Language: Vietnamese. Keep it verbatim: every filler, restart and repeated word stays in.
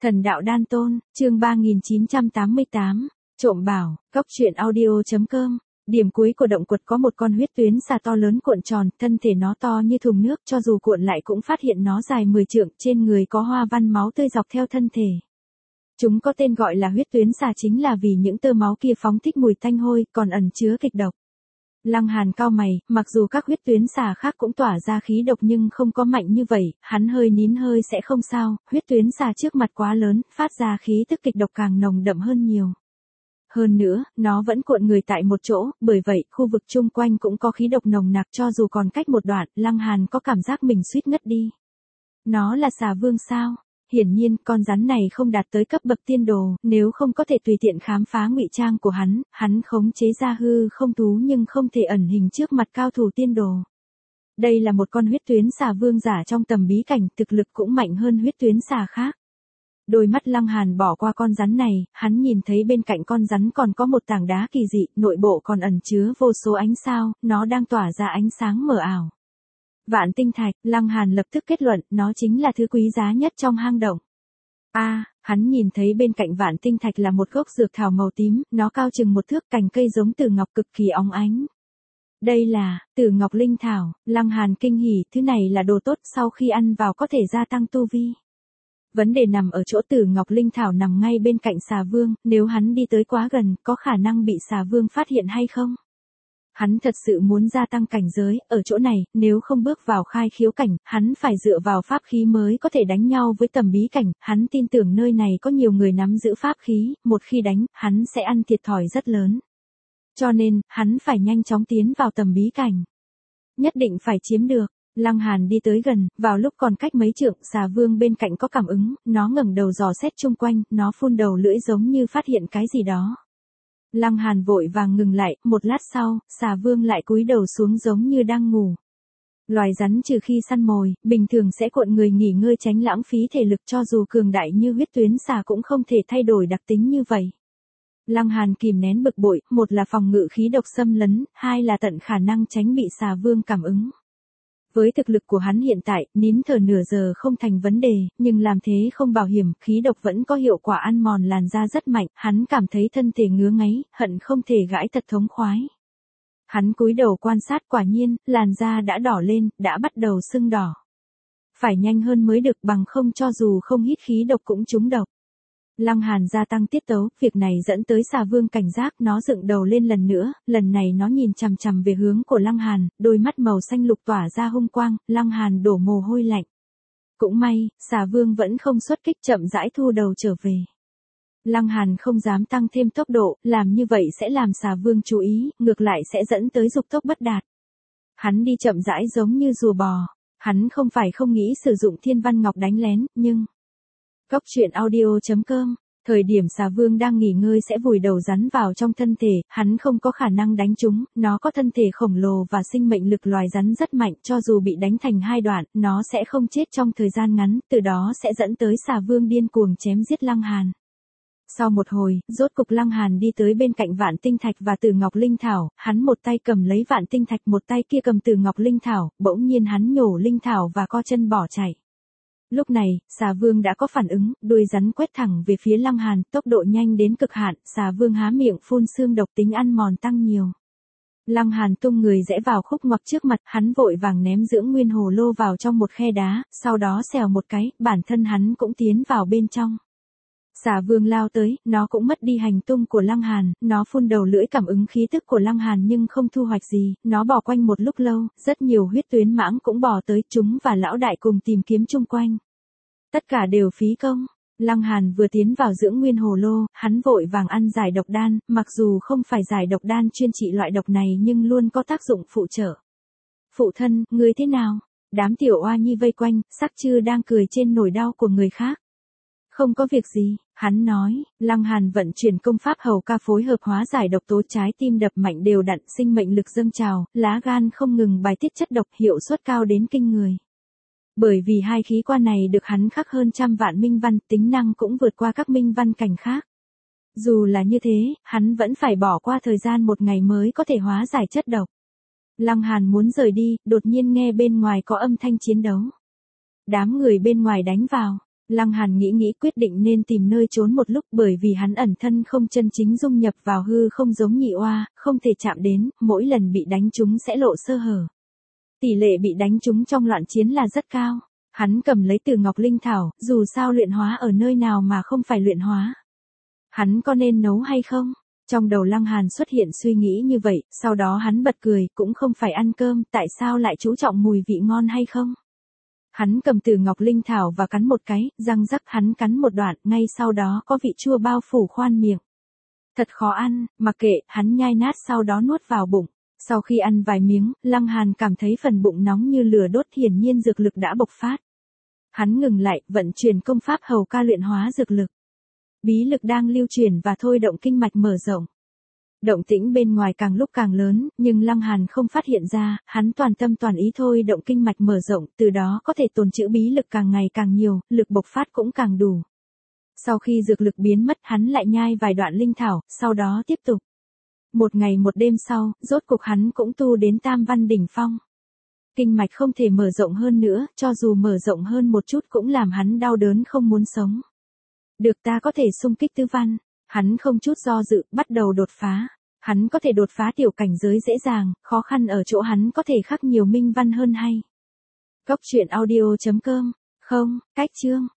Thần đạo đan tôn, chương ba nghìn chín trăm tám mươi tám, trộm bảo, cốc truyện audio.com. Điểm cuối của động quật có một con huyết tuyến xà to lớn cuộn tròn, thân thể nó to như thùng nước, cho dù cuộn lại cũng phát hiện nó dài mười trượng, trên người có hoa văn máu tươi dọc theo thân thể. Chúng có tên gọi là huyết tuyến xà chính là vì những tơ máu kia phóng thích mùi tanh hôi, còn ẩn chứa kịch độc. Lăng Hàn cau mày, mặc dù các huyết tuyến xà khác cũng tỏa ra khí độc nhưng không có mạnh như vậy, hắn hơi nín hơi sẽ không sao, huyết tuyến xà trước mặt quá lớn, phát ra khí tức kịch độc càng nồng đậm hơn nhiều. Hơn nữa, nó vẫn cuộn người tại một chỗ, bởi vậy, khu vực chung quanh cũng có khí độc nồng nặc cho dù còn cách một đoạn, Lăng Hàn có cảm giác mình suýt ngất đi. Nó là xà vương sao? Hiển nhiên, con rắn này không đạt tới cấp bậc tiên đồ, nếu không có thể tùy tiện khám phá ngụy trang của hắn, hắn khống chế ra hư không thú nhưng không thể ẩn hình trước mặt cao thủ tiên đồ. Đây là một con huyết tuyến xà vương giả trong tầm bí cảnh, thực lực cũng mạnh hơn huyết tuyến xà khác. Đôi mắt Lăng Hàn bỏ qua con rắn này, hắn nhìn thấy bên cạnh con rắn còn có một tảng đá kỳ dị, nội bộ còn ẩn chứa vô số ánh sao, nó đang tỏa ra ánh sáng mờ ảo. Vạn tinh thạch, Lăng Hàn lập tức kết luận, nó chính là thứ quý giá nhất trong hang động. A, à, hắn nhìn thấy bên cạnh vạn tinh thạch là một gốc dược thảo màu tím, nó cao chừng một thước, cành cây giống tử ngọc cực kỳ óng ánh. Đây là Tử Ngọc Linh Thảo, Lăng Hàn kinh hỉ, thứ này là đồ tốt, sau khi ăn vào có thể gia tăng tu vi. Vấn đề nằm ở chỗ Tử Ngọc Linh Thảo nằm ngay bên cạnh xà vương, nếu hắn đi tới quá gần, có khả năng bị xà vương phát hiện hay không? Hắn thật sự muốn gia tăng cảnh giới, ở chỗ này, nếu không bước vào khai khiếu cảnh, hắn phải dựa vào pháp khí mới có thể đánh nhau với tầm bí cảnh, hắn tin tưởng nơi này có nhiều người nắm giữ pháp khí, một khi đánh, hắn sẽ ăn thiệt thòi rất lớn. Cho nên, hắn phải nhanh chóng tiến vào tầm bí cảnh. Nhất định phải chiếm được. Lăng Hàn đi tới gần, vào lúc còn cách mấy trượng, xà vương bên cạnh có cảm ứng, nó ngẩng đầu dò xét chung quanh, nó phun đầu lưỡi giống như phát hiện cái gì đó. Lăng Hàn vội vàng ngừng lại, một lát sau, xà vương lại cúi đầu xuống giống như đang ngủ. Loài rắn trừ khi săn mồi, bình thường sẽ cuộn người nghỉ ngơi tránh lãng phí thể lực, cho dù cường đại như huyết tuyến xà cũng không thể thay đổi đặc tính như vậy. Lăng Hàn kìm nén bực bội, một là phòng ngự khí độc xâm lấn, hai là tận khả năng tránh bị xà vương cảm ứng. Với thực lực của hắn hiện tại, nín thở nửa giờ không thành vấn đề, nhưng làm thế không bảo hiểm, khí độc vẫn có hiệu quả ăn mòn làn da rất mạnh, hắn cảm thấy thân thể ngứa ngáy, hận không thể gãi thật thống khoái. Hắn cúi đầu quan sát, quả nhiên, làn da đã đỏ lên, đã bắt đầu sưng đỏ. Phải nhanh hơn mới được, bằng không cho dù không hít khí độc cũng trúng độc. Lăng Hàn gia tăng tiết tấu, việc này dẫn tới xà vương cảnh giác, nó dựng đầu lên lần nữa, lần này nó nhìn chằm chằm về hướng của Lăng Hàn, đôi mắt màu xanh lục tỏa ra hung quang, Lăng Hàn đổ mồ hôi lạnh. Cũng may, xà vương vẫn không xuất kích, chậm rãi thu đầu trở về. Lăng Hàn không dám tăng thêm tốc độ, làm như vậy sẽ làm xà vương chú ý, ngược lại sẽ dẫn tới dục tốc bất đạt. Hắn đi chậm rãi giống như rùa bò, hắn không phải không nghĩ sử dụng thiên văn ngọc đánh lén, nhưng... Cốc truyện audio.com, thời điểm xà vương đang nghỉ ngơi sẽ vùi đầu rắn vào trong thân thể, hắn không có khả năng đánh chúng, nó có thân thể khổng lồ và sinh mệnh lực loài rắn rất mạnh, cho dù bị đánh thành hai đoạn, nó sẽ không chết trong thời gian ngắn, từ đó sẽ dẫn tới xà vương điên cuồng chém giết Lăng Hàn. Sau một hồi, rốt cục Lăng Hàn đi tới bên cạnh vạn tinh thạch và Tử Ngọc Linh Thảo, hắn một tay cầm lấy vạn tinh thạch, một tay kia cầm Tử Ngọc Linh Thảo, bỗng nhiên hắn nhổ linh thảo và co chân bỏ chạy. Lúc này, xà vương đã có phản ứng, đuôi rắn quét thẳng về phía Lăng Hàn, tốc độ nhanh đến cực hạn, xà vương há miệng phun xương độc, tính ăn mòn tăng nhiều. Lăng Hàn tung người rẽ vào khúc ngoặc trước mặt, hắn vội vàng ném dưỡng nguyên hồ lô vào trong một khe đá, sau đó xèo một cái, bản thân hắn cũng tiến vào bên trong. Xà vương lao tới, nó cũng mất đi hành tung của Lăng Hàn, nó phun đầu lưỡi cảm ứng khí tức của Lăng Hàn nhưng không thu hoạch gì, nó bò quanh một lúc lâu, rất nhiều huyết tuyến mãng cũng bò tới, chúng và lão đại cùng tìm kiếm chung quanh. Tất cả đều phí công. Lăng Hàn vừa tiến vào dưỡng nguyên hồ lô, hắn vội vàng ăn giải độc đan, mặc dù không phải giải độc đan chuyên trị loại độc này nhưng luôn có tác dụng phụ trợ. Phụ thân, ngươi thế nào? Đám tiểu oa nhi vây quanh, sắc chư đang cười trên nỗi đau của người khác. Không có việc gì, hắn nói. Lăng Hàn vận chuyển công pháp hầu ca phối hợp hóa giải độc tố, trái tim đập mạnh đều đặn, sinh mệnh lực dâng trào, lá gan không ngừng bài tiết chất độc, hiệu suất cao đến kinh người. Bởi vì hai khí quan này được hắn khắc hơn trăm vạn minh văn, tính năng cũng vượt qua các minh văn cảnh khác. Dù là như thế, hắn vẫn phải bỏ qua thời gian một ngày mới có thể hóa giải chất độc. Lăng Hàn muốn rời đi, đột nhiên nghe bên ngoài có âm thanh chiến đấu. Đám người bên ngoài đánh vào. Lăng Hàn nghĩ nghĩ quyết định nên tìm nơi trốn một lúc, bởi vì hắn ẩn thân không chân chính dung nhập vào hư không giống nhị oa, không thể chạm đến, mỗi lần bị đánh trúng sẽ lộ sơ hở. Tỷ lệ bị đánh trúng trong loạn chiến là rất cao. Hắn cầm lấy Từ Ngọc Linh Thảo, dù sao luyện hóa ở nơi nào mà không phải luyện hóa. Hắn có nên nấu hay không? Trong đầu Lăng Hàn xuất hiện suy nghĩ như vậy, sau đó hắn bật cười, cũng không phải ăn cơm, tại sao lại chú trọng mùi vị ngon hay không? Hắn cầm Từ Ngọc Linh Thảo và cắn một cái, răng rắc hắn cắn một đoạn, ngay sau đó có vị chua bao phủ khoan miệng. Thật khó ăn, mặc kệ, hắn nhai nát sau đó nuốt vào bụng. Sau khi ăn vài miếng, Lăng Hàn cảm thấy phần bụng nóng như lửa đốt, hiển nhiên dược lực đã bộc phát. Hắn ngừng lại, vận chuyển công pháp hầu ca luyện hóa dược lực. Bí lực đang lưu chuyển và thôi động kinh mạch mở rộng. Động tĩnh bên ngoài càng lúc càng lớn, nhưng Lăng Hàn không phát hiện ra, hắn toàn tâm toàn ý thôi động kinh mạch mở rộng, từ đó có thể tồn trữ bí lực càng ngày càng nhiều, lực bộc phát cũng càng đủ. Sau khi dược lực biến mất, hắn lại nhai vài đoạn linh thảo, sau đó tiếp tục. Một ngày một đêm sau, rốt cục hắn cũng tu đến tam văn đỉnh phong. Kinh mạch không thể mở rộng hơn nữa, cho dù mở rộng hơn một chút cũng làm hắn đau đớn không muốn sống. Được, ta có thể xung kích tứ văn. Hắn không chút do dự, bắt đầu đột phá. Hắn có thể đột phá tiểu cảnh giới dễ dàng, khó khăn ở chỗ hắn có thể khắc nhiều minh văn hơn hay. Góc truyện audio chấm com. Không, cách chương.